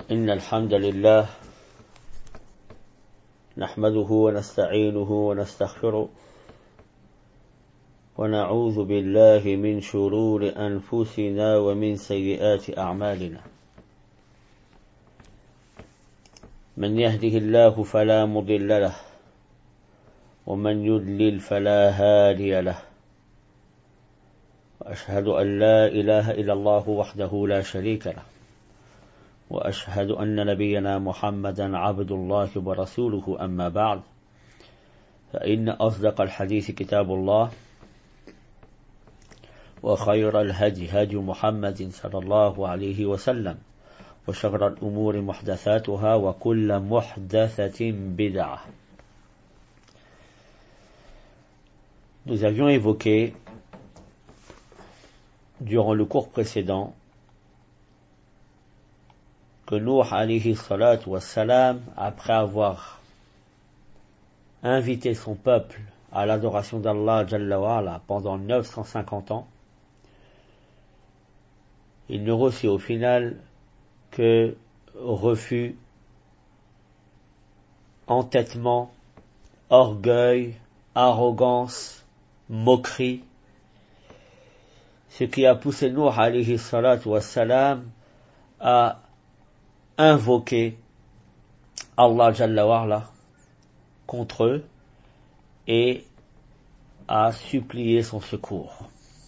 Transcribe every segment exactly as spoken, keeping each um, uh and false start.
إن الحمد لله نحمده ونستعينه ونستغفره ونعوذ بالله من شرور أنفسنا ومن سيئات أعمالنا من يهده الله فلا مضل له ومن يضلل فلا هادي له وأشهد أن لا إله إلا الله وحده لا شريك له وأشهد أن نبينا محمدا عبد الله ورسوله أما بعد فإن أصدق الحديث كتاب الله وخير الهدي هدي محمد صلى الله عليه وسلم وشر الأمور محدثاتها وكل محدثة بدعة. Nous avions évoqué durant le cours précédent que Nuh alayhi salatu wassalam, après avoir invité son peuple à l'adoration d'Allah Jalla wa Ala pendant neuf cent cinquante ans, il ne reçut au final que refus, entêtement, orgueil, arrogance, moquerie, ce qui a poussé Nuh alayhi salatu wassalam à invoquer Allah Jalla wa Ala contre eux et à supplier son secours.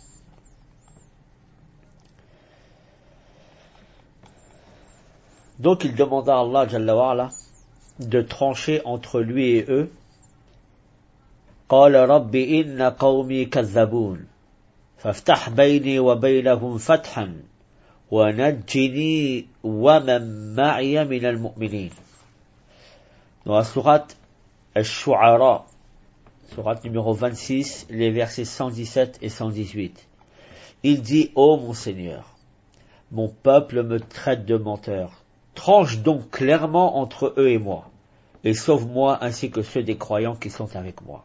Donc il demanda à Allah Jalla wa Ala de trancher entre lui et eux. قال رب إن قومي كذبون فافتح بيني وبينهم فتحا وَنَجِّنِي وَمَن مَّعِيَ مِنَ الْمُؤْمِنِينَ. Dans la sourate Ash-Shu'ara, sourate numéro vingt-six, les versets cent dix-sept et cent dix-huit. Il dit: Ô mon Seigneur, mon peuple me traite de menteur. Tranche donc clairement entre eux et moi, et sauve-moi ainsi que ceux des croyants qui sont avec moi.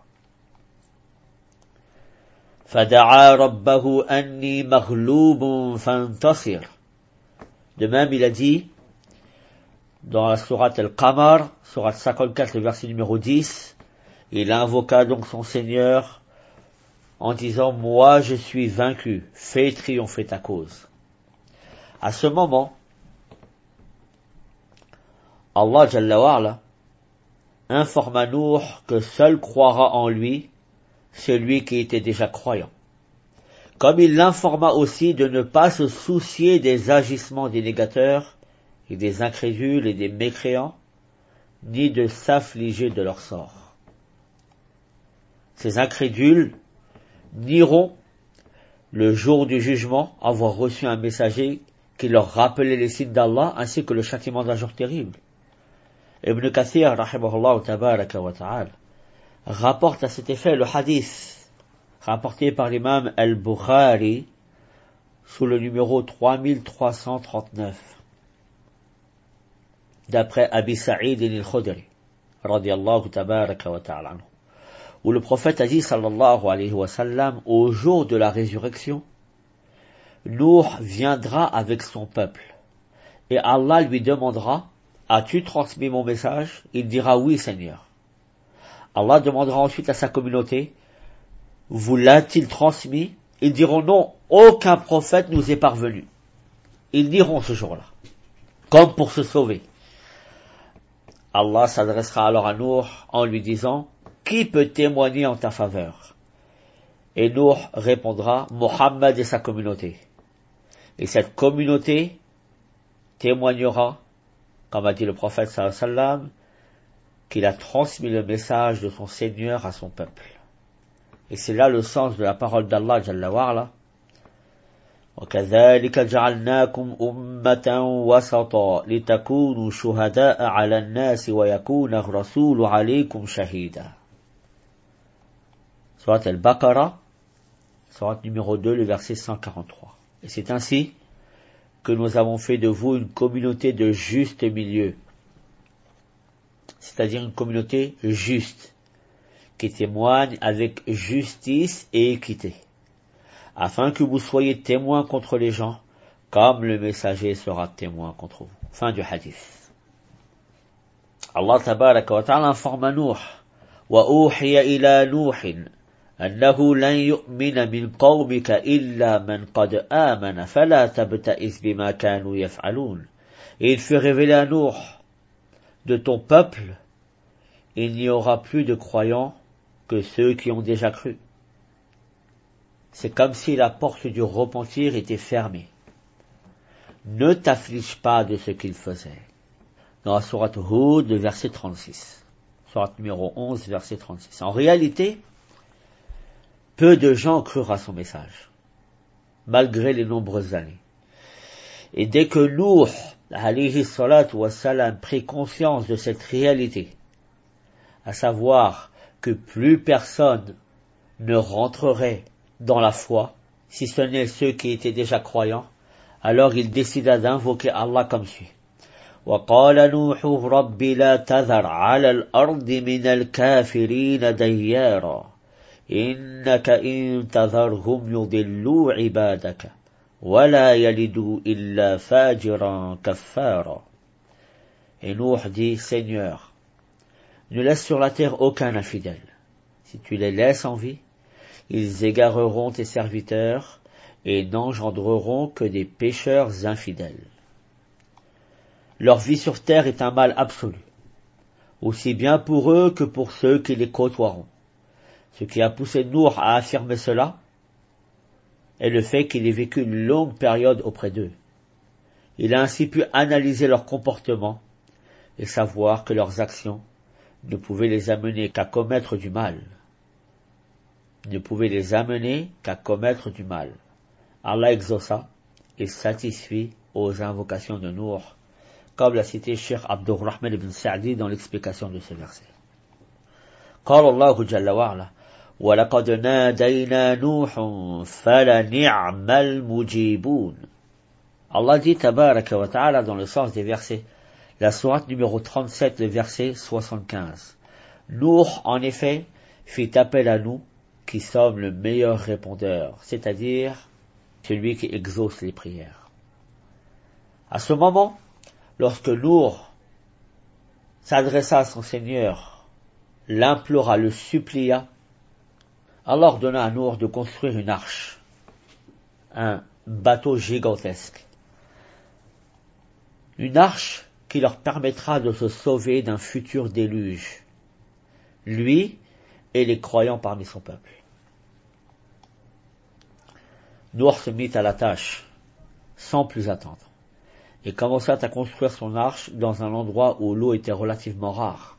فَدَعَا رَبَّهُ أَنِّي مَغْلُوبٌ فَانْتَصِرْ. De même, il a dit, dans la sourate Al-Qamar, sourate cinquante-quatre, le verset numéro dix, il invoqua donc son Seigneur en disant: moi je suis vaincu, fais triompher ta cause. À ce moment, Allah Jalla wa Ala informa Nuh que seul croira en lui celui qui était déjà croyant. Comme il l'informa aussi de ne pas se soucier des agissements des négateurs et des incrédules et des mécréants, ni de s'affliger de leur sort. Ces incrédules nieront le jour du jugement avoir reçu un messager qui leur rappelait les signes d'Allah ainsi que le châtiment d'un jour terrible. Ibn Kathir, rahimahullah tabaraka wa ta'ala, rapporte à cet effet le hadith rapporté par l'imam Al-Bukhari sous le numéro trois mille trois cent trente-neuf d'après Abi Sa'id al-Khudri radiyallahu tabaraka wa ta'ala, où le prophète a dit sallallahu alayhi wa sallam: au jour de la résurrection, Nuh viendra avec son peuple et Allah lui demandera: as-tu transmis mon message? Il dira: oui Seigneur. Allah demandera ensuite à sa communauté: vous l'a-t-il transmis? Ils diront: non, aucun prophète nous est parvenu. Ils diront ce jour-là, comme pour se sauver. Allah s'adressera alors à Nuh en lui disant: qui peut témoigner en ta faveur? Et Nuh répondra: Mohammed et sa communauté. Et cette communauté témoignera, comme a dit le prophète sallallahu alayhi wa sallam, qu'il a transmis le message de son Seigneur à son peuple. Et c'est là le sens de la parole d'Allah Jalla wa Ala. وَكَذَلِكَ جَعَلْنَاكُمْ أُمَّةً وَسَطًا لِتَكُونُوا شُهَدَاءَ عَلَى النَّاسِ وَيَكُونَ الرَّسُولُ عَلَيْكُمْ شَهِيدًا. Sourate Al-Baqarah, sourate numéro deux, le verset cent quarante-trois. Et c'est ainsi que nous avons fait de vous une communauté de juste milieu, c'est-à-dire une communauté juste, qui témoigne avec justice et équité, afin que vous soyez témoins contre les gens, comme le messager sera témoin contre vous. Fin du hadith. Allah tabaraka wa ta'ala informe à Nuh وأوحي إلى نوح أنه لن يؤمن من قومك إلا من قد آمن فلا تبتئس بما كانوا يفعلون. Et il fut révélé à Nuh, de ton peuple, il n'y aura plus de croyants que ceux qui ont déjà cru. C'est comme si la porte du repentir était fermée. Ne t'afflige pas de ce qu'ils faisaient. Dans la sourate Hud, le verset trente-six. Sourate numéro onze, verset trente-six. En réalité, peu de gens crurent à son message, malgré les nombreuses années. Et dès que Nuh, alayhi salatu wassalam, prit conscience de cette réalité, à savoir que plus personne ne rentrerait dans la foi, si ce n'est ceux qui étaient déjà croyants, alors il décida d'invoquer Allah comme suit. وقال نوح رب لا تذر على الأرض من الكافرين ديارا إنك إن تذرهم يضلوا عبادك ولا يلدوا إلا فاجرا كفارا. Et Nuh dit, Seigneur, ne laisse sur la terre aucun infidèle. Si tu les laisses en vie, ils égareront tes serviteurs et n'engendreront que des pécheurs infidèles. Leur vie sur terre est un mal absolu, aussi bien pour eux que pour ceux qui les côtoieront. Ce qui a poussé Nuh à affirmer cela est le fait qu'il ait vécu une longue période auprès d'eux. Il a ainsi pu analyser leur comportement et savoir que leurs actions ne pouvaient les amener qu'à commettre du mal. Ne pouvaient les amener qu'à commettre du mal. Allah exauça et satisfit aux invocations de Nuh, comme l'a cité Cheikh Abdurrahman ibn Sa'di dans l'explication de ce verset. قال الله جل وعلا وَلَقَدْ نَادَيْنَا نُوحٌ فَلَنِعْمَ الْمُجِيبُونَ. Allah dit tabaraka wa ta'ala dans le sens des versets, la sourate numéro trente-sept, le verset soixante-quinze. Nuh, en effet, fit appel à nous, qui sommes le meilleur répondeur, c'est-à-dire celui qui exauce les prières. À ce moment, lorsque Nuh s'adressa à son Seigneur, l'implora, le supplia, Allah ordonna à Nuh de construire une arche, un bateau gigantesque. Une arche qui leur permettra de se sauver d'un futur déluge, lui et les croyants parmi son peuple. Nuh se mit à la tâche, sans plus attendre, et commença à construire son arche dans un endroit où l'eau était relativement rare,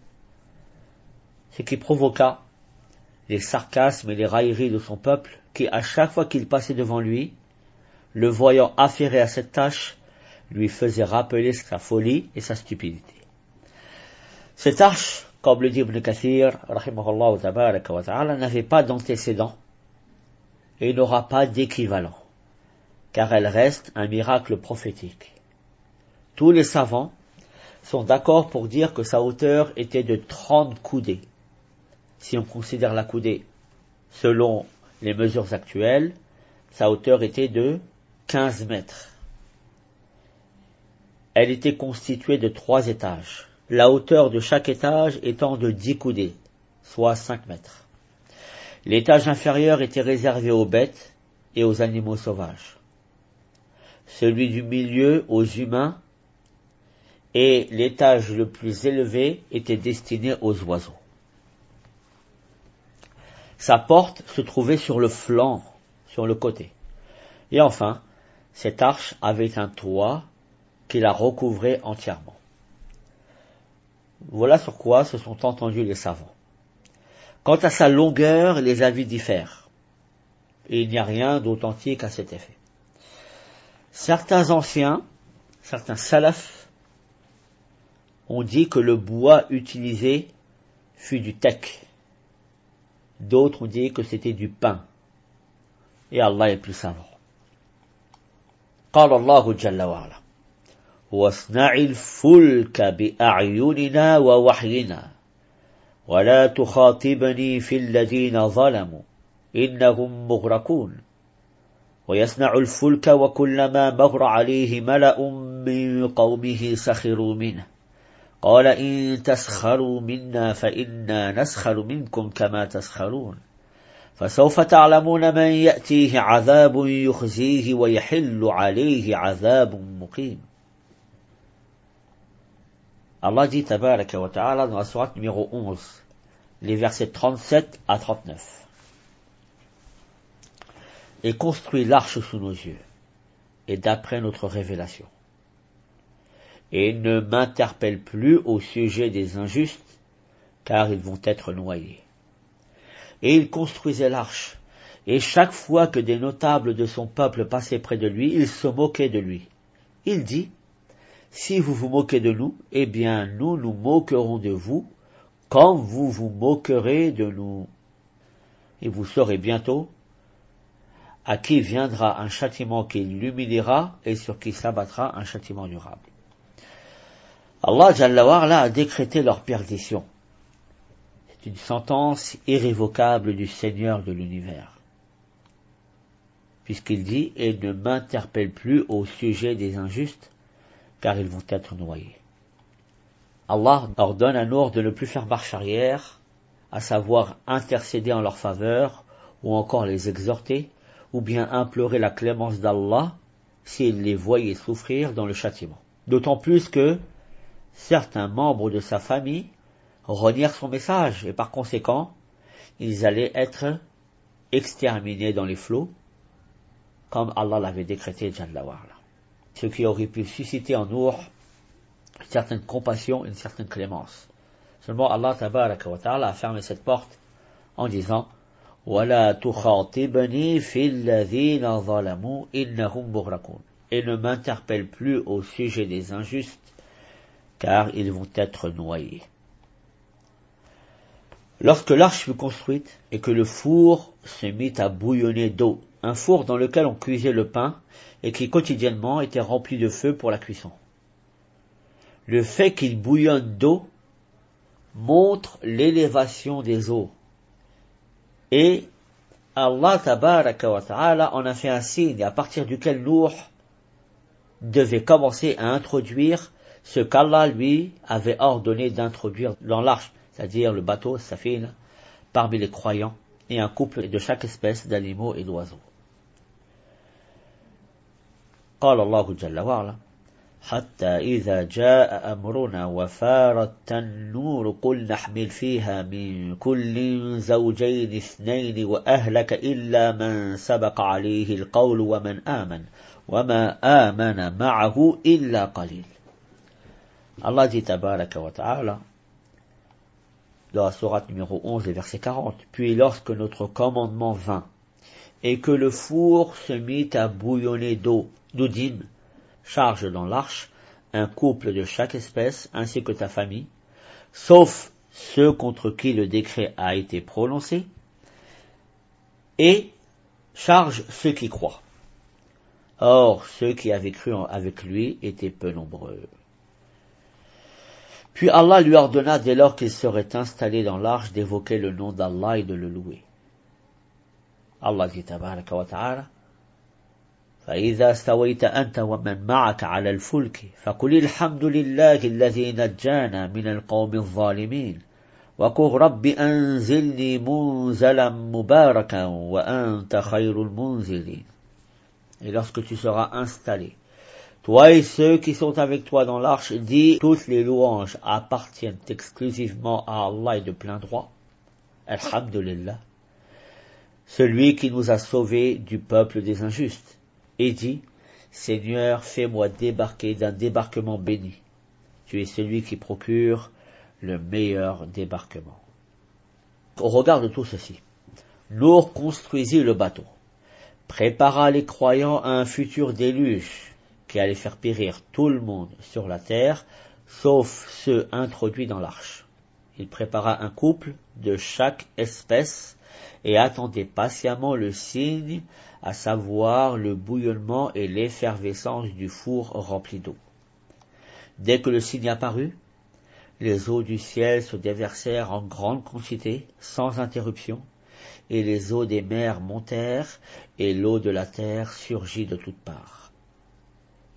ce qui provoqua les sarcasmes et les railleries de son peuple, qui, à chaque fois qu'il passait devant lui, le voyant affairé à cette tâche, lui faisait rappeler sa folie et sa stupidité. Cette arche, comme le dit Ibn Kathir, rahimahullah tabaraka wa ta'ala, n'avait pas d'antécédent et n'aura pas d'équivalent, car elle reste un miracle prophétique. Tous les savants sont d'accord pour dire que sa hauteur était de trente coudées. Si on considère la coudée selon les mesures actuelles, sa hauteur était de quinze mètres. Elle était constituée de trois étages, la hauteur de chaque étage étant de dix coudées, soit cinq mètres. L'étage inférieur était réservé aux bêtes et aux animaux sauvages, celui du milieu aux humains, et l'étage le plus élevé était destiné aux oiseaux. Sa porte se trouvait sur le flanc, sur le côté. Et enfin, cette arche avait un toit qui la recouvrait entièrement. Voilà sur quoi se sont entendus les savants. Quant à sa longueur, les avis diffèrent, et il n'y a rien d'authentique à cet effet. Certains anciens, certains salafs, ont dit que le bois utilisé fut du teck. D'autres ont dit que c'était du pain. Et Allah est plus savant. قال الله جل وعلا واصنع الفلك بأعيننا ووحينا ولا تخاطبني في الذين ظلموا إنهم مغرقون ويصنع الفلك وكلما مر عليه ملأ من قومه سخروا منه قال إن تسخروا منا فإنا نسخر منكم كما تسخرون فسوف تعلمون من يأتيه عذاب يخزيه ويحل عليه عذاب مقيم. Allah dit tabaraka wa ta'ala dans la sourate numéro onze, les versets trente-sept à trente-neuf. Et construis l'arche sous nos yeux, et d'après notre révélation. Et ne m'interpelle plus au sujet des injustes, car ils vont être noyés. Et il construisait l'arche, et chaque fois que des notables de son peuple passaient près de lui, il se moquait de lui. Il dit, si vous vous moquez de nous, eh bien nous nous moquerons de vous, comme vous vous moquerez de nous. Et vous saurez bientôt à qui viendra un châtiment qui l'humiliera et sur qui s'abattra un châtiment durable. Allah Jalla wa Ala a décrété leur perdition. C'est une sentence irrévocable du Seigneur de l'univers. Puisqu'il dit, et ne m'interpelle plus au sujet des injustes, car ils vont être noyés. Allah ordonne à Nour de ne plus faire marche arrière, à savoir intercéder en leur faveur, ou encore les exhorter, ou bien implorer la clémence d'Allah, s'il les voyait souffrir dans le châtiment. D'autant plus que certains membres de sa famille renièrent son message, et par conséquent, ils allaient être exterminés dans les flots, comme Allah l'avait décrété, Jalla wa Ala. Ce qui aurait pu susciter en Nour une certaine compassion, une certaine clémence. Seulement Allah tabaraka wa ta'ala a fermé cette porte en disant وَلَا تُخَاطِبْنِي فِي الَّذِينَ ظَلَمُوا إِنَّهُمْ مُغْرَقُونَ. Et ne m'interpelle plus au sujet des injustes, car ils vont être noyés. Lorsque l'arche fut construite et que le four se mit à bouillonner d'eau, un four dans lequel on cuisait le pain et qui quotidiennement était rempli de feu pour la cuisson. Le fait qu'il bouillonne d'eau montre l'élévation des eaux. Et Allah tabaraka wa ta'ala en a fait un signe à partir duquel Nour devait commencer à introduire ce qu'Allah lui avait ordonné d'introduire dans l'arche, c'est-à-dire le bateau, safina, parmi les croyants, et un couple de chaque espèce d'animaux et d'oiseaux. قال الله جل وعلا حتى إذا جاء أمرنا وفارت النور قل نحمل فيها من كل زوجين اثنين وأهلك إلا من سبق عليه القول ومن آمن وما آمن معه إلا قليل. Allah dit tabaraka wa ta'ala dans la sourate numéro onze, verset quarante, puis lorsque notre commandement vint et que le four se mit à bouillonner d'eau, nous dîmes, charge dans l'arche un couple de chaque espèce ainsi que ta famille, sauf ceux contre qui le décret a été prononcé, et charge ceux qui croient. Or, ceux qui avaient cru avec lui étaient peu nombreux. Puis Allah lui ordonna, dès lors qu'il serait installé dans l'arche, d'évoquer le nom d'Allah et de le louer. Allah dit tabaraka wa ta'ala فإذا استويت أنت ومن معك على الفلك فقل الحمد لله الذي نجانا من القوم الظالمين وقل رب أنزلني منزلا مباركا وأنت خير المنزلين. Et lorsque tu seras installé, toi et ceux qui sont avec toi dans l'arche, dis toutes les louanges appartiennent exclusivement à Allah et de plein droit. Alhamdulillah, celui qui nous a sauvés du peuple des injustes. Et dit, Seigneur, fais-moi débarquer d'un débarquement béni. Tu es celui qui procure le meilleur débarquement. Au regard de tout ceci, Nour construisit le bateau, prépara les croyants à un futur déluge qui allait faire périr tout le monde sur la terre, sauf ceux introduits dans l'arche. Il prépara un couple de chaque espèce et attendait patiemment le signe, à savoir le bouillonnement et l'effervescence du four rempli d'eau. Dès que le signe apparut, les eaux du ciel se déversèrent en grande quantité, sans interruption, et les eaux des mers montèrent, et l'eau de la terre surgit de toutes parts.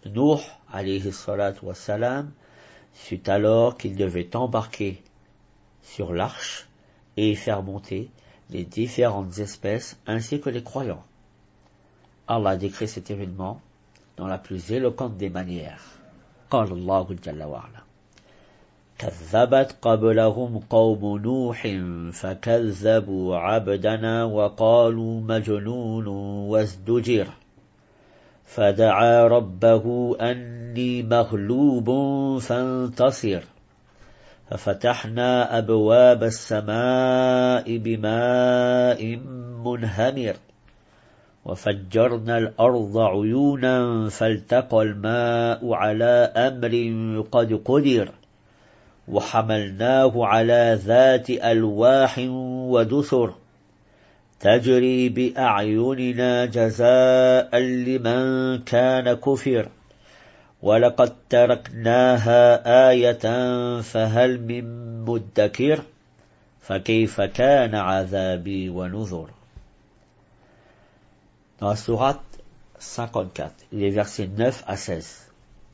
Nuh, alayhi salatu wassalam, sut alors qu'il devait embarquer sur l'arche et faire monter les différentes espèces ainsi que les croyants. Allah décrit cet événement dans la plus éloquente des manières. قال الله جل وعلا كذبت قبلهم قوم نوح فكذبوا عبدنا وقالوا مجنون وازدجر فدعا ربه أني مغلوب فانتصر ففتحنا أبواب السماء بماء منهمر وفجرنا الأرض عيونا فالتقى الماء على أمر قد قدر وحملناه على ذات ألواح ودسر تجري بأعيننا جزاء لمن كان كفر ولقد تركناها آية فهل من مدكر فكيف كان عذابي ونذر. Dans la sourate cinquante-quatre, les versets neuf à seize,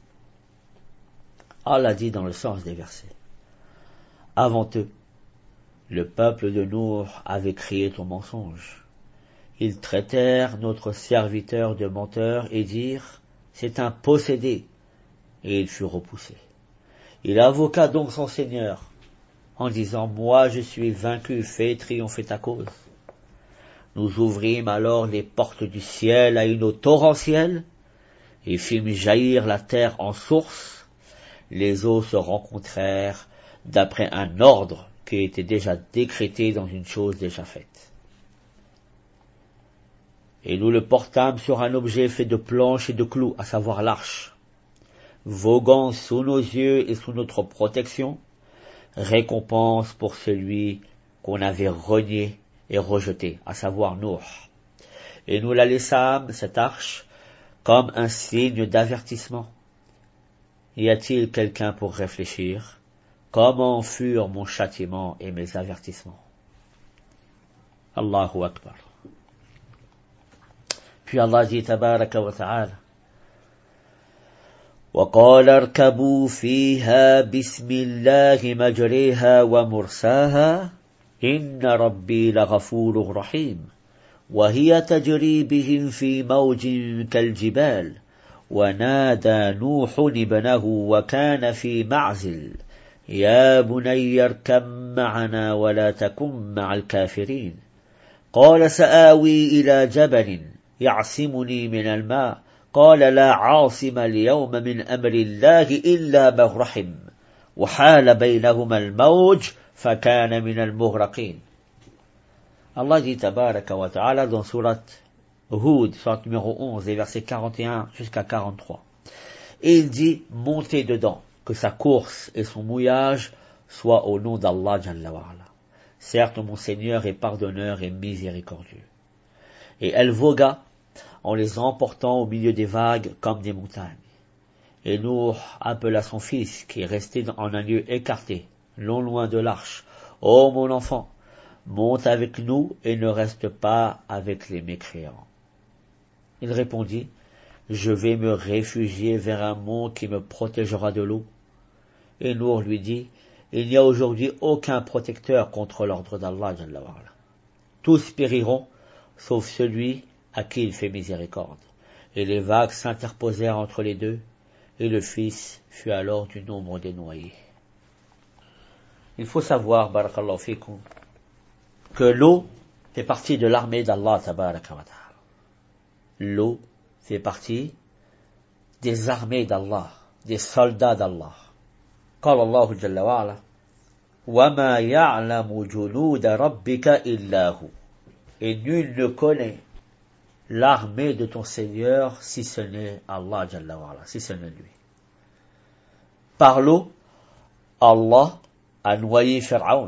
Allah dit dans le sens des versets: Avant eux, le peuple de Nour avait crié ton mensonge. Ils traitèrent notre serviteur de menteur et dirent: c'est un possédé, et il fut repoussé. Il invoqua donc son Seigneur en disant: moi je suis vaincu, fais triompher ta cause. Nous ouvrîmes alors les portes du ciel à une eau torrentielle et fîmes jaillir la terre en source. Les eaux se rencontrèrent d'après un ordre qui était déjà décrété dans une chose déjà faite. Et nous le portâmes sur un objet fait de planches et de clous, à savoir l'arche, voguant sous nos yeux et sous notre protection, récompense pour celui qu'on avait renié et rejeté, à savoir Nuh. Et nous la laissâmes, cette arche, comme un signe d'avertissement. Y a-t-il quelqu'un pour réfléchir? Comment furent mon châtiment et mes avertissements? Allahu Akbar. Puis Allah dit, tabaraka wa ta'ala: وقال اركبوا فيها بسم الله مجريها ومرساها إن ربي لغفور رحيم وهي تجري بهم في موج كالجبال ونادى نوح ابنه وكان في معزل يا بني اركب معنا ولا تكن مع الكافرين قال سآوي إلى جبل يعصمني من الماء قال لا عاصم اليوم من أمر الله إلا من رحم وحال بينهما الموج فكان من المغرقين. Allah dit tabaraka wa ta'ala dans sourate Hud, sourate numéro onze, les versets quarante et un jusqu'à quarante-trois. Et il dit: montez dedans, que sa course et son mouillage soient au nom d'Allah Jalla wa Ala. Certes, mon Seigneur est pardonneur et miséricordieux. Et elle vogua en les emportant au milieu des vagues comme des montagnes. Et Nour appela son fils, qui est resté en un lieu écarté, non loin de l'arche: ô mon enfant, monte avec nous et ne reste pas avec les mécréants. Il répondit: je vais me réfugier vers un mont qui me protégera de l'eau. Et Nour lui dit: il n'y a aujourd'hui aucun protecteur contre l'ordre d'Allah. Tous périront, sauf celui à qui il fait miséricorde. Et les vagues s'interposèrent entre les deux, et le fils fut alors du nombre des noyés. Il faut savoir, barakallahu fikum, que l'eau fait partie de l'armée d'Allah tabaraka wa ta'ala. L'eau fait partie des armées d'Allah, des soldats d'Allah. قال الله جل وعلا وما يعلم جنود ربك إلا هو. Et nul ne connaît l'armée de ton Seigneur si ce n'est Allah Jalla wa Ala, si ce n'est lui. Par l'eau, Allah a noyé Pharaon.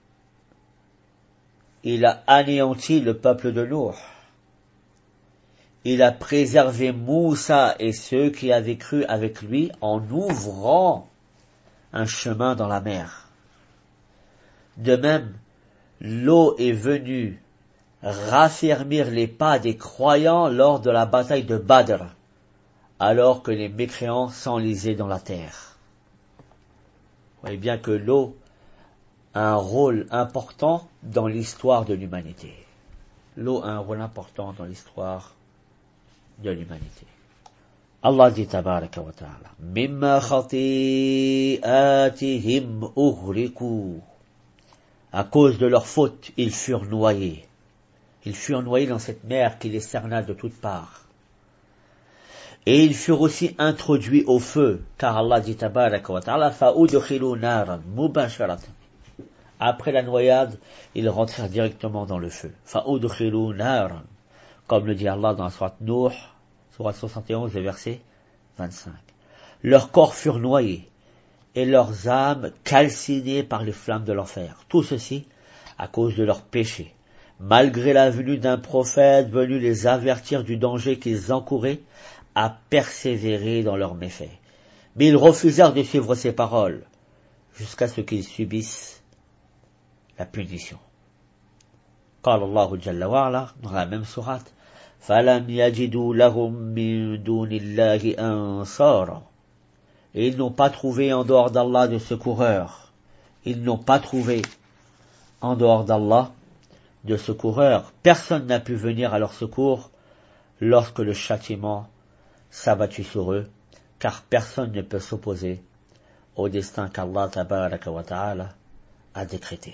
Il a anéanti le peuple de Nour. Il a préservé Moussa et ceux qui avaient cru avec lui en ouvrant un chemin dans la mer. De même, l'eau est venue raffermir les pas des croyants lors de la bataille de Badr, alors que les mécréants s'enlisaient dans la terre. Vous voyez bien que l'eau a un rôle important dans l'histoire de l'humanité. L'eau a un rôle important dans l'histoire de l'humanité. Allah dit tabaraka wa ta'ala, mimma khati'atihim ughriqu. À cause de leur faute, ils furent noyés. Ils furent noyés dans cette mer qui les cerna de toutes parts. Et ils furent aussi introduits au feu, car Allah dit tabaraka wa ta'ala, fa'udkhilu naran mubasharatan. Après la noyade, ils rentrèrent directement dans le feu. Fa'udkhilu naran. Comme le dit Allah dans la sourate Nuh, sourate soixante et onze, verset vingt-cinq. Leurs corps furent noyés et leurs âmes calcinées par les flammes de l'enfer. Tout ceci à cause de leurs péchés. Malgré la venue d'un prophète venu les avertir du danger qu'ils encouraient à persévérer dans leurs méfaits. Mais ils refusèrent de suivre ses paroles jusqu'à ce qu'ils subissent la punition. قال الله جل وعلا dans la même sourate, فَلَمْ يَجِدُوا لَهُم مِّن دُونِ اللَّهِ أَنصَارًا. Et ils n'ont pas trouvé en dehors d'Allah de secoureurs. Ils n'ont pas trouvé en dehors d'Allah de secoureurs. Personne n'a pu venir à leur secours lorsque le châtiment s'abattit sur eux, car personne ne peut s'opposer au destin qu'Allah tabaraka wa ta'ala a décrété.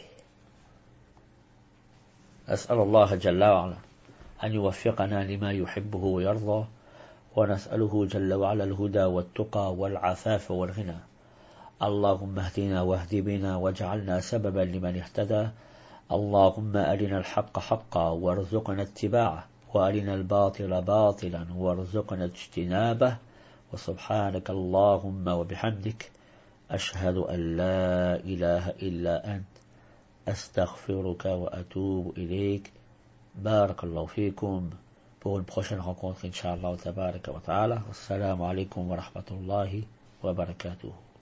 أسأل الله جل وعلا أن يوفقنا لما يحبه ويرضى ونسأله جل وعلا الهدى والتقى والعفاف والغنى. اللهم اهدنا واهد بنا واجعلنا سببا لمن اهتدى. اللهم أرنا الحق حقا وارزقنا اتباعه وأرنا الباطل باطلا وارزقنا اجتنابه. وسبحانك اللهم وبحمدك أشهد أن لا إله إلا أنت أستغفرك وأتوب إليك. بارك الله فيكم. Pour une prochaine rencontre, Inch'Allah, tabaraka wa ta'ala. Assalamu alaikum wa rahmatullahi wa barakatuh.